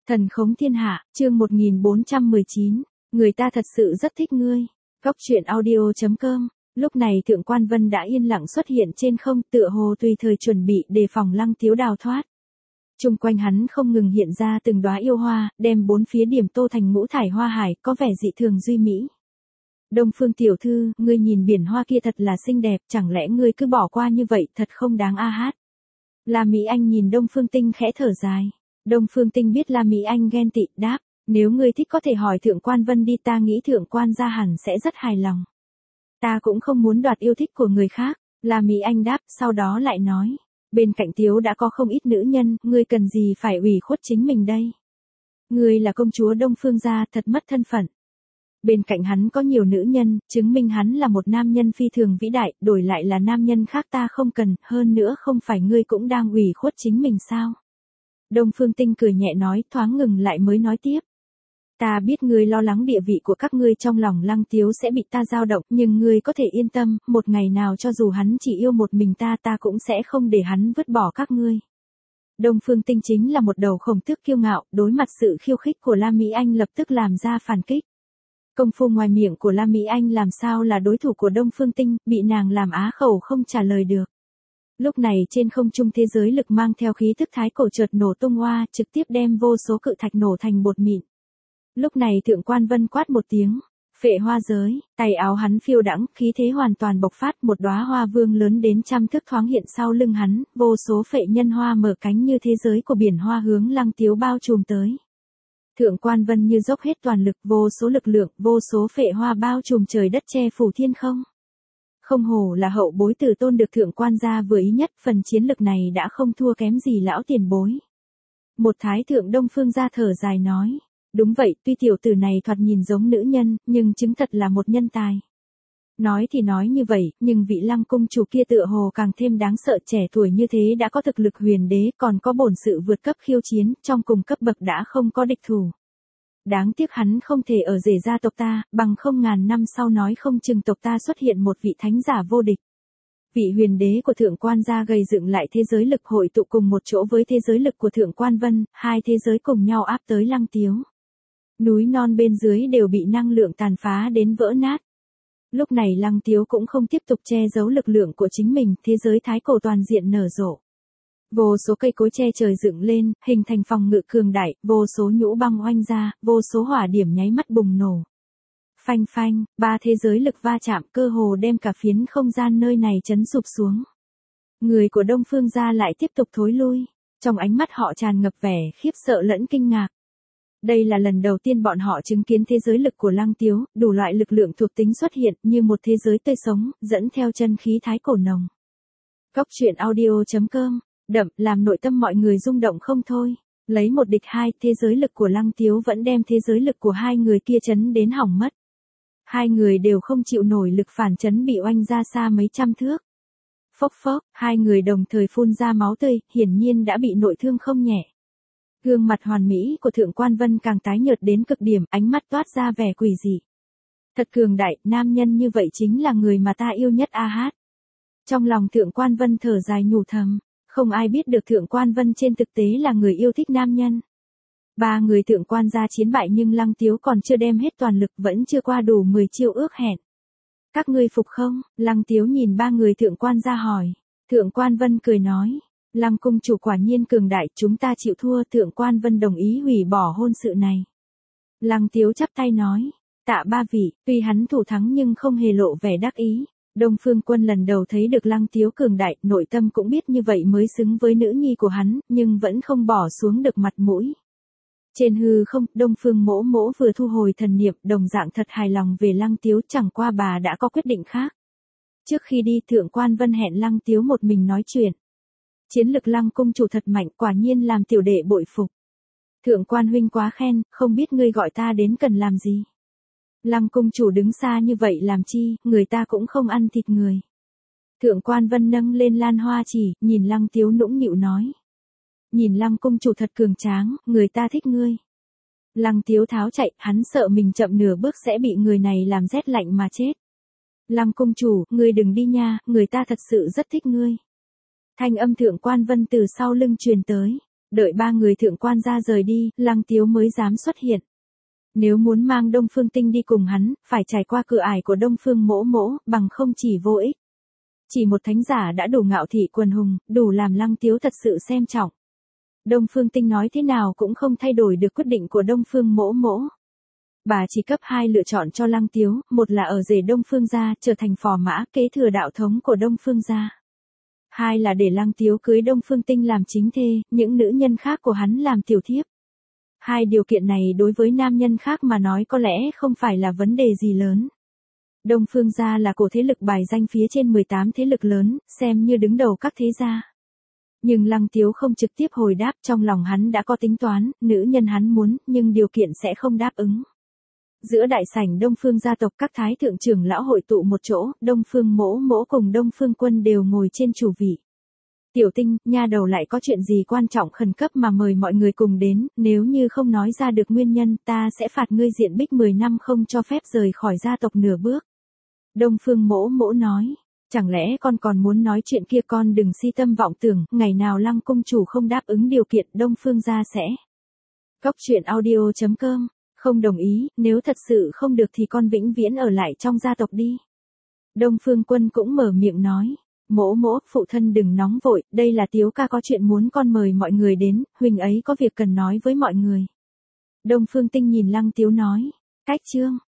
Thần khống thiên hạ, chương 1419, người ta thật sự rất thích ngươi. Góc truyện audio.com. Lúc này Thượng Quan Vân đã yên lặng xuất hiện trên không, tựa hồ tùy thời chuẩn bị đề phòng Lăng Tiếu đào thoát. Chung quanh hắn không ngừng hiện ra từng đóa yêu hoa, đem bốn phía điểm tô thành ngũ thải hoa hải, có vẻ dị thường duy mỹ. Đông Phương tiểu thư, ngươi nhìn biển hoa kia thật là xinh đẹp, chẳng lẽ ngươi cứ bỏ qua như vậy, thật không đáng a hát. La Mỹ Anh nhìn Đông Phương Tinh khẽ thở dài. Đông Phương Tinh biết La Mỹ Anh ghen tị, đáp, nếu ngươi thích có thể hỏi Thượng Quan Vân đi, ta nghĩ Thượng Quan gia hẳn sẽ rất hài lòng. Ta cũng không muốn đoạt yêu thích của người khác, La Mỹ Anh đáp, sau đó lại nói, bên cạnh Tiếu đã có không ít nữ nhân, ngươi cần gì phải ủy khuất chính mình đây. Ngươi là công chúa Đông Phương gia, thật mất thân phận. Bên cạnh hắn có nhiều nữ nhân, chứng minh hắn là một nam nhân phi thường vĩ đại, đổi lại là nam nhân khác ta không cần, hơn nữa không phải ngươi cũng đang ủy khuất chính mình sao. Đông Phương Tinh cười nhẹ nói, thoáng ngừng lại mới nói tiếp. Ta biết ngươi lo lắng địa vị của các ngươi trong lòng Lăng Tiếu sẽ bị ta dao động, nhưng ngươi có thể yên tâm, một ngày nào cho dù hắn chỉ yêu một mình ta, ta cũng sẽ không để hắn vứt bỏ các ngươi. Đông Phương Tinh chính là một đầu khổng tước kiêu ngạo, đối mặt sự khiêu khích của La Mỹ Anh lập tức làm ra phản kích. Công phu ngoài miệng của La Mỹ Anh làm sao là đối thủ của Đông Phương Tinh, bị nàng làm á khẩu không trả lời được. Lúc này trên không trung thế giới lực mang theo khí thức thái cổ chợt nổ tung hoa, trực tiếp đem vô số cự thạch nổ thành bột mịn. Lúc này Thượng Quan Vân quát một tiếng, phệ hoa giới, tay áo hắn phiêu đãng, khí thế hoàn toàn bộc phát, một đóa hoa vương lớn đến trăm thước thoáng hiện sau lưng hắn, vô số phệ nhân hoa mở cánh như thế giới của biển hoa hướng Lăng Tiếu bao trùm tới. Thượng Quan Vân như dốc hết toàn lực, vô số lực lượng, vô số phệ hoa bao trùm trời đất che phủ thiên không. Không hổ là hậu bối tử tôn được Thượng Quan gia vừa ý nhất, phần chiến lực này đã không thua kém gì lão tiền bối. Một thái thượng Đông Phương gia thở dài nói, đúng vậy, tuy tiểu tử này thoạt nhìn giống nữ nhân, nhưng chứng thật là một nhân tài. Nói thì nói như vậy, nhưng vị Lăng cung chủ kia tựa hồ càng thêm đáng sợ, trẻ tuổi như thế đã có thực lực huyền đế, còn có bổn sự vượt cấp khiêu chiến, trong cùng cấp bậc đã không có địch thủ. Đáng tiếc hắn không thể ở rể gia tộc ta, bằng không ngàn năm sau nói không chừng tộc ta xuất hiện một vị thánh giả vô địch. Vị huyền đế của Thượng Quan gia gây dựng lại thế giới lực hội tụ cùng một chỗ với thế giới lực của Thượng Quan Vân, hai thế giới cùng nhau áp tới Lăng Tiếu. Núi non bên dưới đều bị năng lượng tàn phá đến vỡ nát. Lúc này Lăng Tiếu cũng không tiếp tục che giấu lực lượng của chính mình, thế giới thái cổ toàn diện nở rộ. Vô số cây cối che trời dựng lên, hình thành phòng ngự cường đại, vô số nhũ băng oanh ra, vô số hỏa điểm nháy mắt bùng nổ. Phanh phanh, ba thế giới lực va chạm, cơ hồ đem cả phiến không gian nơi này chấn sụp xuống. Người của Đông Phương gia lại tiếp tục thối lui, trong ánh mắt họ tràn ngập vẻ khiếp sợ lẫn kinh ngạc. Đây là lần đầu tiên bọn họ chứng kiến thế giới lực của Lăng Tiếu, đủ loại lực lượng thuộc tính xuất hiện như một thế giới tươi sống, dẫn theo chân khí thái cổ nồng. Góc truyện audio.com, đậm, làm nội tâm mọi người rung động không thôi. Lấy một địch hai, thế giới lực của Lăng Tiếu vẫn đem thế giới lực của hai người kia chấn đến hỏng mất. Hai người đều không chịu nổi lực phản chấn, bị oanh ra xa mấy trăm thước. Phốc phốc, hai người đồng thời phun ra máu tươi, hiển nhiên đã bị nội thương không nhẹ. Gương mặt hoàn mỹ của Thượng Quan Vân càng tái nhợt đến cực điểm, ánh mắt toát ra vẻ quỷ dị. Thật cường đại, nam nhân như vậy chính là người mà ta yêu nhất a hát. Trong lòng Thượng Quan Vân thở dài nhủ thầm, không ai biết được Thượng Quan Vân trên thực tế là người yêu thích nam nhân. Ba người Thượng Quan gia chiến bại nhưng Lăng Tiếu còn chưa đem hết toàn lực, vẫn chưa qua đủ 10 chiêu ước hẹn. Các ngươi phục không? Lăng Tiếu nhìn ba người Thượng Quan gia hỏi. Thượng Quan Vân cười nói, Lăng cung chủ quả nhiên cường đại, chúng ta chịu thua. Thượng Quan Vân đồng ý hủy bỏ hôn sự này. Lăng Tiếu chắp tay nói, tạ ba vị, tuy hắn thủ thắng nhưng không hề lộ vẻ đắc ý. Đông Phương Quân lần đầu thấy được Lăng Tiếu cường đại, nội tâm cũng biết như vậy mới xứng với nữ nhi của hắn, nhưng vẫn không bỏ xuống được mặt mũi. Trên hư không, Đông Phương Mỗ Mỗ vừa thu hồi thần niệm, đồng dạng thật hài lòng về Lăng Tiếu, chẳng qua bà đã có quyết định khác. Trước khi đi, Thượng Quan Vân hẹn Lăng Tiếu một mình nói chuyện. Chiến lực Lăng cung chủ thật mạnh, quả nhiên làm tiểu đệ bội phục. Thượng Quan huynh quá khen, không biết ngươi gọi ta đến cần làm gì. Lăng cung chủ đứng xa như vậy làm chi, người ta cũng không ăn thịt người. Thượng Quan Vân nâng lên lan hoa chỉ, nhìn Lăng Tiếu nũng nịu nói. Nhìn Lăng cung chủ thật cường tráng, người ta thích ngươi. Lăng Tiếu tháo chạy, hắn sợ mình chậm nửa bước sẽ bị người này làm rét lạnh mà chết. Lăng cung chủ, ngươi đừng đi nha, người ta thật sự rất thích ngươi. Thanh âm Thượng Quan Vân từ sau lưng truyền tới. Đợi ba người thượng quan gia rời đi, Lăng Tiếu mới dám xuất hiện. Nếu muốn mang Đông Phương Tinh đi cùng hắn, phải trải qua cửa ải của Đông Phương Mỗ Mỗ, bằng không chỉ vô ích. Chỉ một thánh giả đã đủ ngạo thị quần hùng, đủ làm Lăng Tiếu thật sự xem trọng. Đông Phương Tinh nói thế nào cũng không thay đổi được quyết định của Đông Phương Mỗ Mỗ. Bà chỉ cấp 2 lựa chọn cho Lăng Tiếu, một là ở rể Đông Phương gia, trở thành phò mã kế thừa đạo thống của Đông Phương gia. Hai là để Lăng Tiếu cưới Đông Phương Tinh làm chính thê, những nữ nhân khác của hắn làm tiểu thiếp. Hai điều kiện này đối với nam nhân khác mà nói có lẽ không phải là vấn đề gì lớn. Đông Phương gia là cổ thế lực bài danh phía trên 18 thế lực lớn, xem như đứng đầu các thế gia. Nhưng Lăng Tiếu không trực tiếp hồi đáp, trong lòng hắn đã có tính toán, nữ nhân hắn muốn, nhưng điều kiện sẽ không đáp ứng. Giữa đại sảnh Đông Phương gia tộc, các thái thượng trưởng lão hội tụ một chỗ, Đông Phương Mỗ Mỗ cùng Đông Phương Quân đều ngồi trên chủ vị. Tiểu Tinh, nha đầu lại có chuyện gì quan trọng khẩn cấp mà mời mọi người cùng đến, nếu như không nói ra được nguyên nhân, ta sẽ phạt ngươi diện bích 10 năm không cho phép rời khỏi gia tộc nửa bước. Đông Phương Mỗ Mỗ nói, chẳng lẽ con còn muốn nói chuyện kia, con đừng si tâm vọng tưởng, ngày nào Lăng cung chủ không đáp ứng điều kiện, Đông Phương gia sẽ. Góc truyện audio.com, không đồng ý, nếu thật sự không được thì con vĩnh viễn ở lại trong gia tộc đi. Đông Phương Quân cũng mở miệng nói, Mỗ Mỗ, phụ thân đừng nóng vội, đây là Tiếu ca có chuyện muốn con mời mọi người đến, huynh ấy có việc cần nói với mọi người. Đông Phương Tinh nhìn Lăng Tiếu nói, cách chương.